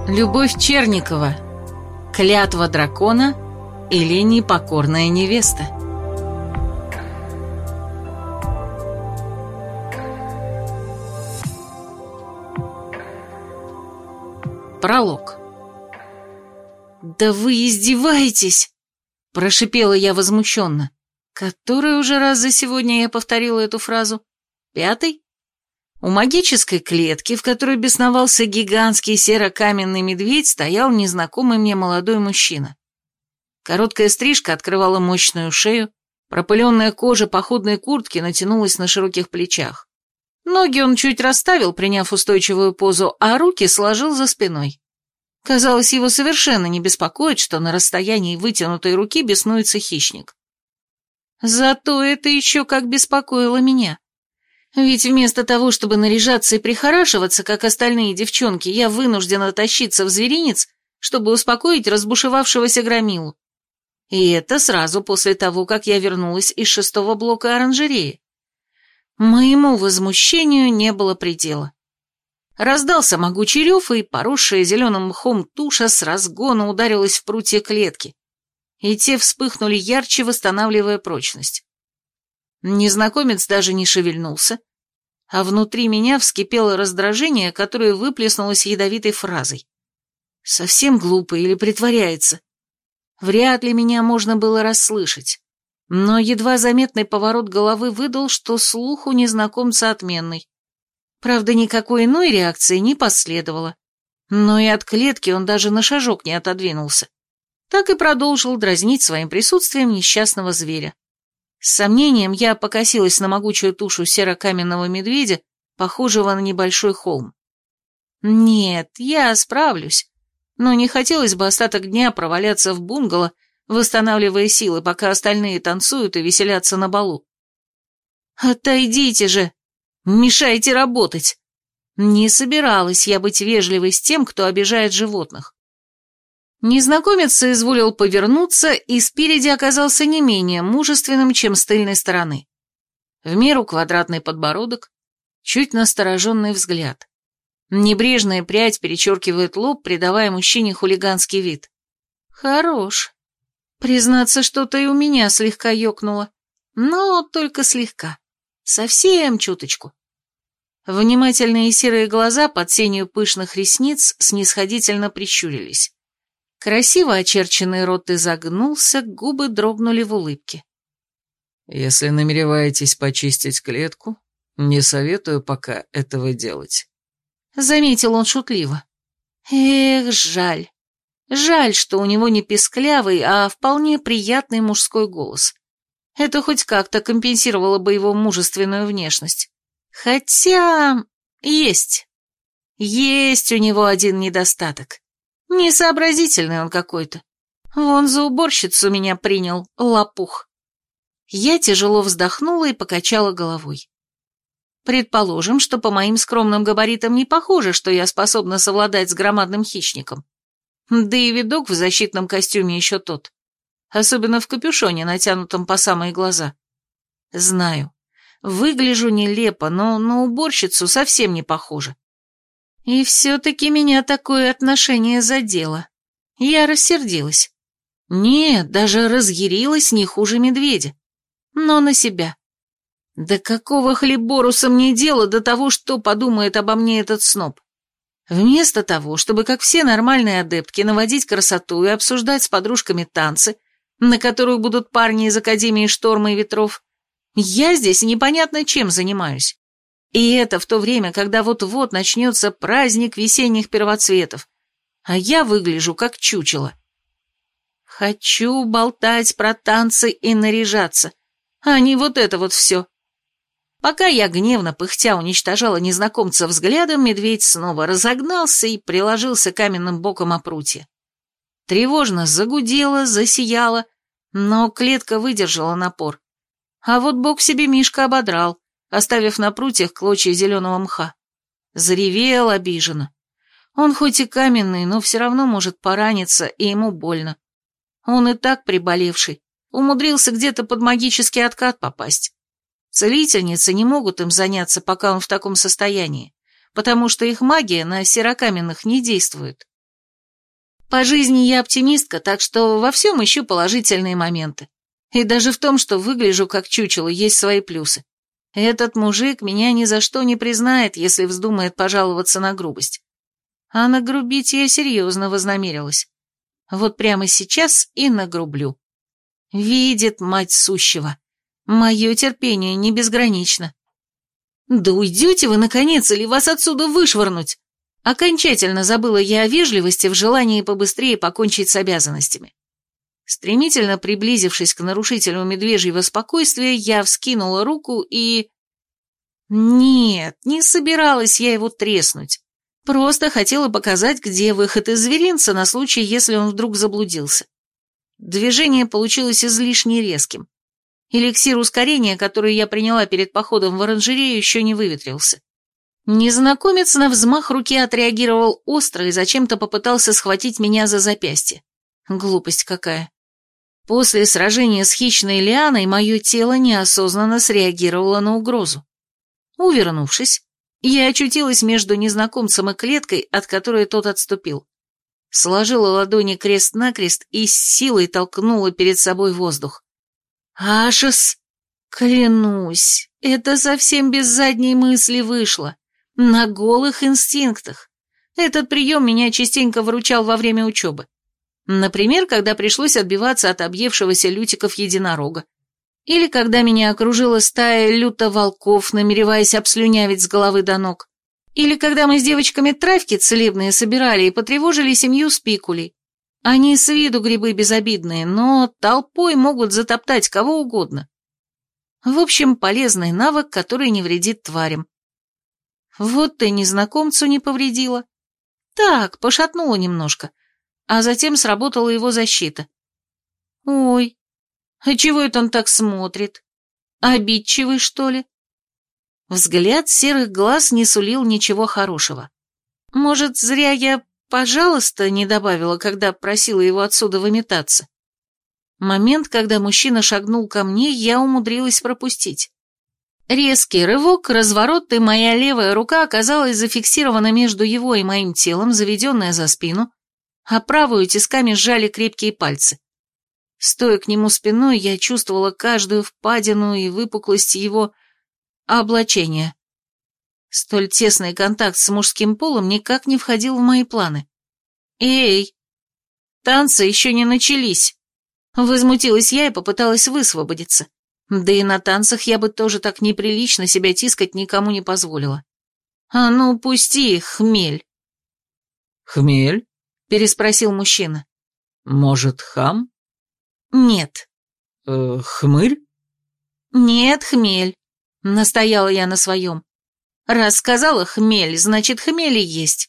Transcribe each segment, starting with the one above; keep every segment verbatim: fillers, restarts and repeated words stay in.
Любовь Черникова. Клятва дракона или непокорная невеста. Пролог. «Да вы издеваетесь!» – прошипела я возмущенно. Который уже раз за сегодня я повторила эту фразу? Пятый? У магической клетки, в которой бесновался гигантский серо-каменный медведь, стоял незнакомый мне молодой мужчина. Короткая стрижка открывала мощную шею, пропыленная кожа походной куртки натянулась на широких плечах. Ноги он чуть расставил, приняв устойчивую позу, а руки сложил за спиной. Казалось, его совершенно не беспокоит, что на расстоянии вытянутой руки беснуется хищник. Зато это еще как беспокоило меня. Ведь вместо того, чтобы наряжаться и прихорашиваться, как остальные девчонки, я вынуждена тащиться в зверинец, чтобы успокоить разбушевавшегося громилу. И это сразу после того, как я вернулась из шестого блока оранжереи. Моему возмущению не было предела. Раздался могучий рев, и поросшая зеленым мхом туша с разгона ударилась в прутья клетки, и те вспыхнули ярче, восстанавливая прочность. Незнакомец даже не шевельнулся, а внутри меня вскипело раздражение, которое выплеснулось ядовитой фразой. Совсем глупо или притворяется? Вряд ли меня можно было расслышать, но едва заметный поворот головы выдал, что слух у незнакомца отменный. Правда, никакой иной реакции не последовало, но и от клетки он даже на шажок не отодвинулся. Так и продолжил дразнить своим присутствием несчастного зверя. С сомнением я покосилась на могучую тушу серо-каменного медведя, похожего на небольшой холм. Нет, я справлюсь, но не хотелось бы остаток дня проваляться в бунгало, восстанавливая силы, пока остальные танцуют и веселятся на балу. «Отойдите же! Мешайте работать!» Не собиралась я быть вежливой с тем, кто обижает животных. Незнакомец соизволил повернуться и спереди оказался не менее мужественным, чем с тыльной стороны. В меру квадратный подбородок, чуть настороженный взгляд. Небрежная прядь перечеркивает лоб, придавая мужчине хулиганский вид. Хорош. Признаться, что-то и у меня слегка ёкнуло, но только слегка. Совсем чуточку. Внимательные серые глаза под сенью пышных ресниц снисходительно прищурились. Красиво очерченный рот изогнулся, губы дрогнули в улыбке. «Если намереваетесь почистить клетку, не советую пока этого делать», — заметил он шутливо. Эх, жаль. Жаль, что у него не писклявый, а вполне приятный мужской голос. Это хоть как-то компенсировало бы его мужественную внешность. Хотя... есть. Есть у него один недостаток. Несообразительный он какой-то. Вон за уборщицу меня принял, лопух. Я тяжело вздохнула и покачала головой. Предположим, что по моим скромным габаритам не похоже, что я способна совладать с громадным хищником. Да и видок в защитном костюме еще тот. Особенно в капюшоне, натянутом по самые глаза. Знаю, выгляжу нелепо, но на уборщицу совсем не похоже. И все-таки меня такое отношение задело. Я рассердилась. Нет, даже разъярилась не хуже медведя. Но на себя. Да какого хлеборуса мне дело до того, что подумает обо мне этот сноб? Вместо того, чтобы, как все нормальные адептки, наводить красоту и обсуждать с подружками танцы, на которую будут парни из Академии Шторма и Ветров, я здесь непонятно чем занимаюсь. И это в то время, когда вот-вот начнется праздник весенних первоцветов, а я выгляжу как чучело. Хочу болтать про танцы и наряжаться, а не вот это вот все. Пока я гневно пыхтя уничтожала незнакомца взглядом, медведь снова разогнался и приложился каменным боком о прутье. Тревожно загудело, засияло, но клетка выдержала напор. А вот бок себе Мишка ободрал, оставив на прутьях клочья зеленого мха. Заревел обиженно. Он хоть и каменный, но все равно может пораниться, и ему больно. Он и так приболевший, умудрился где-то под магический откат попасть. Целительницы не могут им заняться, пока он в таком состоянии, потому что их магия на серокаменных не действует. По жизни я оптимистка, так что во всем ищу положительные моменты. И даже в том, что выгляжу как чучело, есть свои плюсы. Этот мужик меня ни за что не признает, если вздумает пожаловаться на грубость. А нагрубить я серьезно вознамерилась. Вот прямо сейчас и нагрублю. Видит мать сущего. Мое терпение не безгранично. Да уйдете вы, наконец, или вас отсюда вышвырнуть? Окончательно забыла я о вежливости в желании побыстрее покончить с обязанностями. Стремительно приблизившись к нарушителю медвежьего спокойствия, я вскинула руку и... Нет, не собиралась я его треснуть. Просто хотела показать, где выход из зверинца на случай, если он вдруг заблудился. Движение получилось излишне резким. Эликсир ускорения, который я приняла перед походом в оранжерею, еще не выветрился. Незнакомец на взмах руки отреагировал остро и зачем-то попытался схватить меня за запястье. Глупость какая. После сражения с хищной лианой мое тело неосознанно среагировало на угрозу. Увернувшись, я очутилась между незнакомцем и клеткой, от которой тот отступил. Сложила ладони крест-накрест и с силой толкнула перед собой воздух. Ашес! Клянусь, это совсем без задней мысли вышло. На голых инстинктах. Этот прием меня частенько выручал во время учебы. Например, когда пришлось отбиваться от объевшегося лютиков единорога. Или когда меня окружила стая люто-волков, намереваясь обслюнявить с головы до ног. Или когда мы с девочками травки целебные собирали и потревожили семью спикулей. Они с виду грибы безобидные, но толпой могут затоптать кого угодно. В общем, полезный навык, который не вредит тварям. Вот ты незнакомцу не повредила. Так, пошатнула немножко, а затем сработала его защита. Ой, а чего это он так смотрит? Обидчивый, что ли? Взгляд серых глаз не сулил ничего хорошего. Может, зря я «пожалуйста» не добавила, когда просила его отсюда выметаться. Момент, когда мужчина шагнул ко мне, я умудрилась пропустить. Резкий рывок, разворот, и моя левая рука оказалась зафиксирована между его и моим телом, заведенная за спину, а правую тисками сжали крепкие пальцы. Стоя к нему спиной, я чувствовала каждую впадину и выпуклость его облачения. Столь тесный контакт с мужским полом никак не входил в мои планы. «Эй, танцы еще не начались!» Возмутилась я и попыталась высвободиться. Да и на танцах я бы тоже так неприлично себя тискать никому не позволила. «А ну, пусти, хмель!» «Хмель?» — переспросил мужчина. «Может, хам?» «Нет». Э, «Хмырь?» «Нет, хмель», — настояла я на своем. «Раз сказала хмель, значит, хмели есть».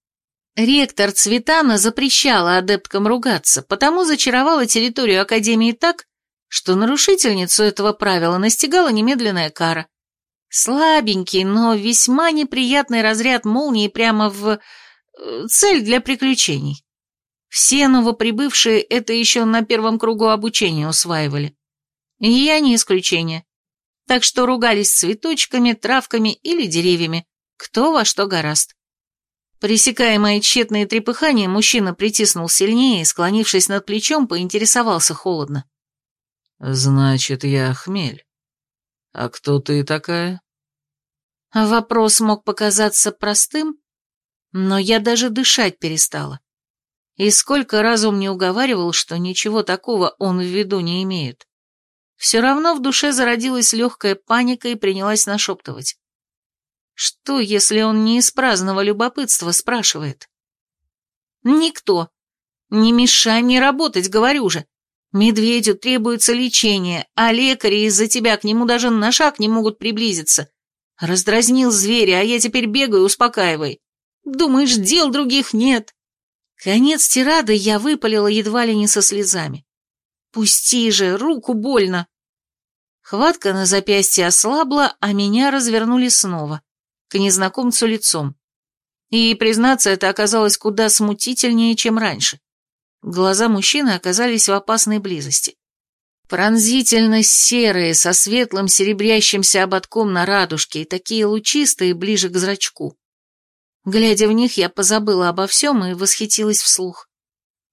Ректор Цветана запрещала адепткам ругаться, потому зачаровала территорию Академии так, что нарушительницу этого правила настигала немедленная кара. Слабенький, но весьма неприятный разряд молнии прямо в... цель для приключений. Все новоприбывшие это еще на первом кругу обучения усваивали. И я не исключение. Так что ругались цветочками, травками или деревьями, кто во что горазд. Пресекая мои тщетные трепыхания, мужчина притиснул сильнее и, склонившись над плечом, поинтересовался холодно. «Значит, я хмель. А кто ты такая?» Вопрос мог показаться простым, но я даже дышать перестала. И сколько разум не уговаривал, что ничего такого он в виду не имеет. Все равно в душе зародилась легкая паника и принялась нашептывать. Что, если он не из праздного любопытства спрашивает? Никто. Не мешай мне работать, говорю же. Медведю требуется лечение, а лекари из-за тебя к нему даже на шаг не могут приблизиться. Раздразнил зверя, а я теперь бегаю, успокаивай. Думаешь, дел других нет? Конец тирады я выпалила едва ли не со слезами. Пусти же, руку больно. Хватка на запястье ослабла, а меня развернули снова, к незнакомцу лицом. И, признаться, это оказалось куда смутительнее, чем раньше. Глаза мужчины оказались в опасной близости. Пронзительно серые, со светлым серебрящимся ободком на радужке и такие лучистые ближе к зрачку. Глядя в них, я позабыла обо всем и восхитилась вслух.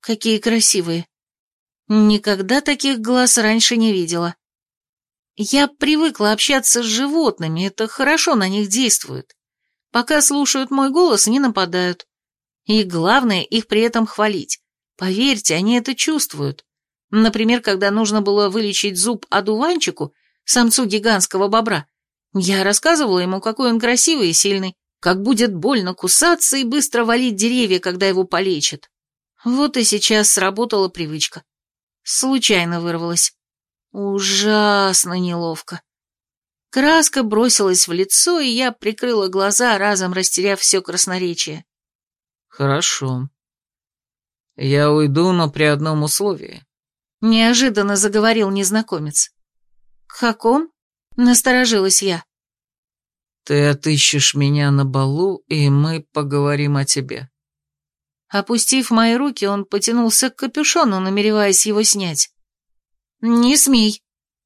Какие красивые. Никогда таких глаз раньше не видела. Я привыкла общаться с животными, это хорошо на них действует. Пока слушают мой голос, не нападают. И главное, их при этом хвалить. Поверьте, они это чувствуют. Например, когда нужно было вылечить зуб одуванчику, самцу гигантского бобра, я рассказывала ему, какой он красивый и сильный, как будет больно кусаться и быстро валить деревья, когда его полечат. Вот и сейчас сработала привычка. Случайно вырвалась. Ужасно неловко. Краска бросилась в лицо, и я прикрыла глаза, разом растеряв все красноречие. Хорошо. Я уйду, но при одном условии. Неожиданно заговорил незнакомец. Каком? Насторожилась я. Ты отыщешь меня на балу, и мы поговорим о тебе. Опустив мои руки, он потянулся к капюшону, намереваясь его снять. «Не смей!»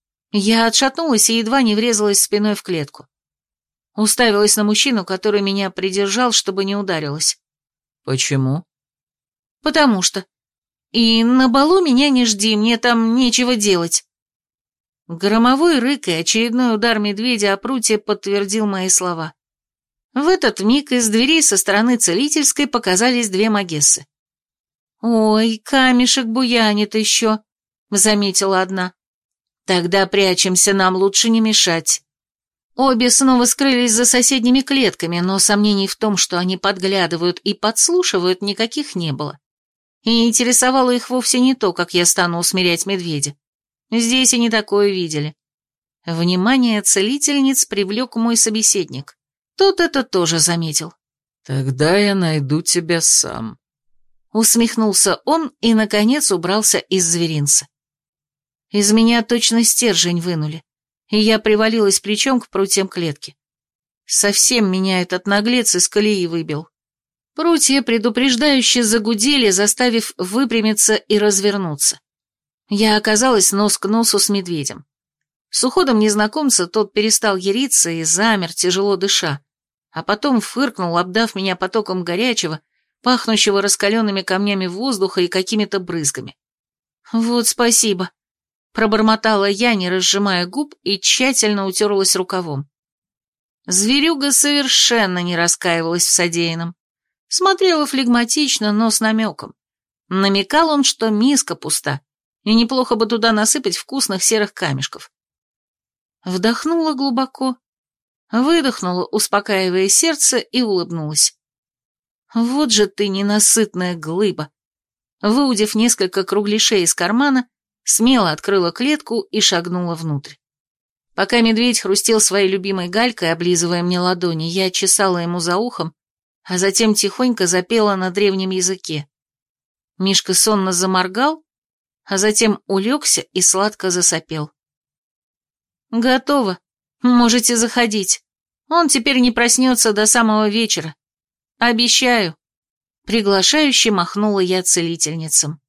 Я отшатнулась и едва не врезалась спиной в клетку. Уставилась на мужчину, который меня придержал, чтобы не ударилась. Почему? Потому что. И на балу меня не жди, мне там нечего делать. Громовой рык и очередной удар медведя о прутье подтвердил мои слова. В этот миг из дверей со стороны целительской показались две магессы. «Ой, камешек буянит еще», — заметила одна. «Тогда прячемся, нам лучше не мешать». Обе снова скрылись за соседними клетками, но сомнений в том, что они подглядывают и подслушивают, никаких не было. И интересовало их вовсе не то, как я стану усмирять медведя. Здесь и не такое видели. Внимание целительниц привлек мой собеседник. Тот это тоже заметил. «Тогда я найду тебя сам», — усмехнулся он и, наконец, убрался из зверинца. Из меня точно стержень вынули, и я привалилась плечом к прутьям клетки. Совсем меня этот наглец из колеи выбил. Прутья предупреждающе загудели, заставив выпрямиться и развернуться. Я оказалась нос к носу с медведем. С уходом незнакомца тот перестал яриться и замер, тяжело дыша, а потом фыркнул, обдав меня потоком горячего, пахнущего раскаленными камнями воздуха и какими-то брызгами. «Вот спасибо», — пробормотала я, не разжимая губ, и тщательно утерлась рукавом. Зверюга совершенно не раскаивалась в содеянном. Смотрела флегматично, но с намеком. Намекал он, что миска пуста, и неплохо бы туда насыпать вкусных серых камешков. Вдохнула глубоко, выдохнула, успокаивая сердце, и улыбнулась. «Вот же ты ненасытная глыба!» Выудив несколько кругляшей из кармана, смело открыла клетку и шагнула внутрь. Пока медведь хрустел своей любимой галькой, облизывая мне ладони, я чесала ему за ухом, а затем тихонько запела на древнем языке. Мишка сонно заморгал, а затем улегся и сладко засопел. «Готово. Можете заходить. Он теперь не проснется до самого вечера. Обещаю». Приглашающе махнула я целительницам.